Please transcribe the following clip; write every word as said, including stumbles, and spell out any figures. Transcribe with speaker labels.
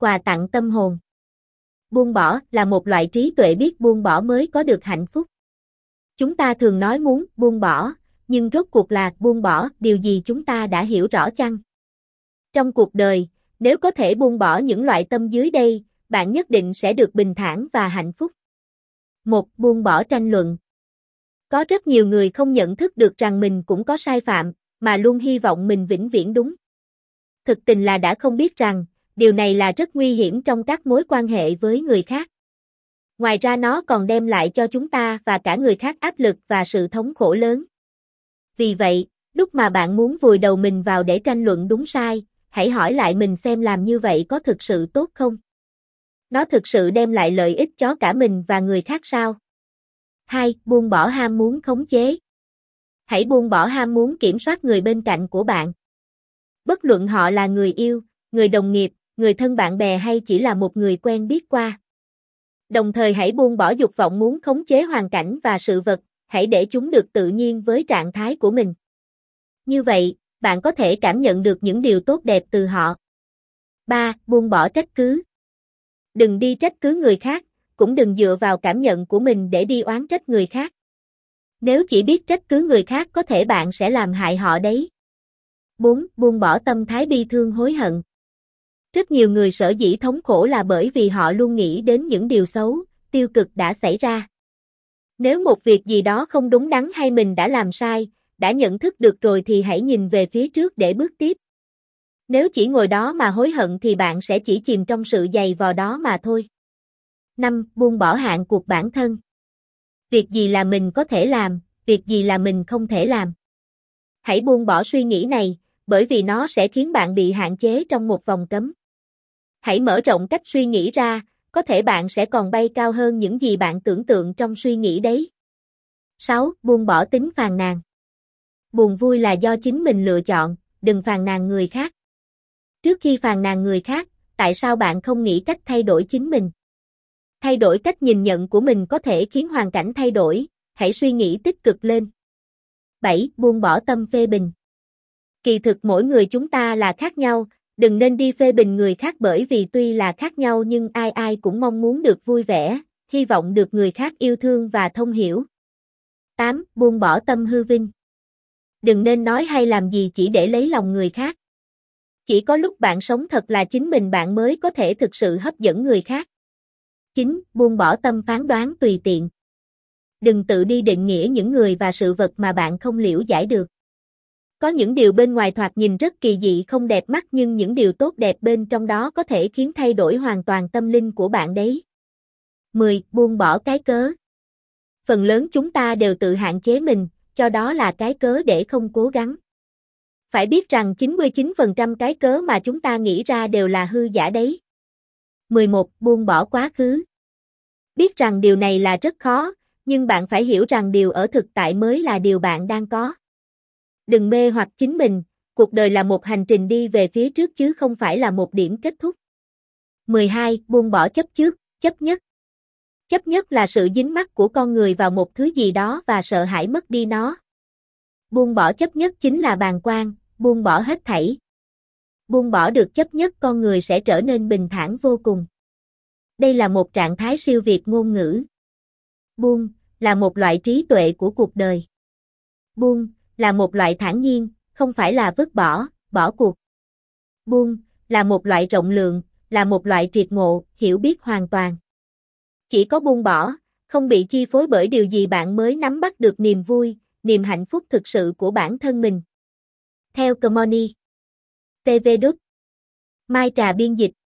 Speaker 1: quà tặng tâm hồn. Buông bỏ là một loại trí tuệ biết buông bỏ mới có được hạnh phúc. Chúng ta thường nói muốn buông bỏ, nhưng rốt cuộc là buông bỏ điều gì chúng ta đã hiểu rõ chăng? Trong cuộc đời, nếu có thể buông bỏ những loại tâm dưới đây, bạn nhất định sẽ được bình thản và hạnh phúc. một. Buông bỏ tranh luận. Có rất nhiều người không nhận thức được rằng mình cũng có sai phạm, mà luôn hy vọng mình vĩnh viễn đúng. Thực tình là đã không biết rằng, điều này là rất nguy hiểm trong các mối quan hệ với người khác. Ngoài ra nó còn đem lại cho chúng ta và cả người khác áp lực và sự thống khổ lớn. Vì vậy, lúc mà bạn muốn vùi đầu mình vào để tranh luận đúng sai, hãy hỏi lại mình xem làm như vậy có thực sự tốt không? Nó thực sự đem lại lợi ích cho cả mình và người khác sao? hai. Buông bỏ ham muốn khống chế. Hãy buông bỏ ham muốn kiểm soát người bên cạnh của bạn. Bất luận họ là người yêu, người đồng nghiệp, người thân bạn bè hay chỉ là một người quen biết qua. Đồng thời hãy buông bỏ dục vọng muốn khống chế hoàn cảnh và sự vật, hãy để chúng được tự nhiên với trạng thái của mình. Như vậy, bạn có thể cảm nhận được những điều tốt đẹp từ họ. ba. Buông bỏ trách cứ. Đừng đi trách cứ người khác, cũng đừng dựa vào cảm nhận của mình để đi oán trách người khác. Nếu chỉ biết trách cứ người khác có thể bạn sẽ làm hại họ đấy. bốn. Buông bỏ tâm thái bi thương hối hận. Rất nhiều người sở dĩ thống khổ là bởi vì họ luôn nghĩ đến những điều xấu, tiêu cực đã xảy ra. Nếu một việc gì đó không đúng đắn hay mình đã làm sai, đã nhận thức được rồi thì hãy nhìn về phía trước để bước tiếp. Nếu chỉ ngồi đó mà hối hận thì bạn sẽ chỉ chìm trong sự dày vò đó mà thôi. năm. Buông bỏ hạn cuộc bản thân. Việc gì là mình có thể làm, việc gì là mình không thể làm. Hãy buông bỏ suy nghĩ này, bởi vì nó sẽ khiến bạn bị hạn chế trong một vòng cấm. Hãy mở rộng cách suy nghĩ ra, có thể bạn sẽ còn bay cao hơn những gì bạn tưởng tượng trong suy nghĩ đấy. sáu. Buông bỏ tính phàn nàn. Buồn vui là do chính mình lựa chọn, đừng phàn nàn người khác. Trước khi phàn nàn người khác, tại sao bạn không nghĩ cách thay đổi chính mình? Thay đổi cách nhìn nhận của mình có thể khiến hoàn cảnh thay đổi, hãy suy nghĩ tích cực lên. bảy. Buông bỏ tâm phê bình. Kỳ thực mỗi người chúng ta là khác nhau, đừng nên đi phê bình người khác bởi vì tuy là khác nhau nhưng ai ai cũng mong muốn được vui vẻ, hy vọng được người khác yêu thương và thông hiểu. tám. Buông bỏ tâm hư vinh. Đừng nên nói hay làm gì chỉ để lấy lòng người khác. Chỉ có lúc bạn sống thật là chính mình bạn mới có thể thực sự hấp dẫn người khác. chín. Buông bỏ tâm phán đoán tùy tiện. Đừng tự đi định nghĩa những người và sự vật mà bạn không liễu giải được. Có những điều bên ngoài thoạt nhìn rất kỳ dị không đẹp mắt nhưng những điều tốt đẹp bên trong đó có thể khiến thay đổi hoàn toàn tâm linh của bạn đấy. mười. Buông bỏ cái cớ. Phần lớn chúng ta đều tự hạn chế mình, cho đó là cái cớ để không cố gắng. Phải biết rằng chín mươi chín phần trăm cái cớ mà chúng ta nghĩ ra đều là hư giả đấy. mười một. Buông bỏ quá khứ. Biết rằng điều này là rất khó, nhưng bạn phải hiểu rằng điều ở thực tại mới là điều bạn đang có. Đừng mê hoặc chính mình, cuộc đời là một hành trình đi về phía trước chứ không phải là một điểm kết thúc. mười hai. Buông bỏ chấp trước, chấp nhất. Chấp nhất là sự dính mắc của con người vào một thứ gì đó và sợ hãi mất đi nó. Buông bỏ chấp nhất chính là bàng quan, buông bỏ hết thảy. Buông bỏ được chấp nhất con người sẽ trở nên bình thản vô cùng. Đây là một trạng thái siêu việt ngôn ngữ. Buông là một loại trí tuệ của cuộc đời. Buông là một loại thản nhiên, không phải là vứt bỏ, bỏ cuộc. Buông là một loại rộng lượng, là một loại triệt ngộ, hiểu biết hoàn toàn. Chỉ có buông bỏ, không bị chi phối bởi điều gì bạn mới nắm bắt được niềm vui, niềm hạnh phúc thực sự của bản thân mình. Theo Comoni. tê vê Đúc. Mai Trà biên dịch.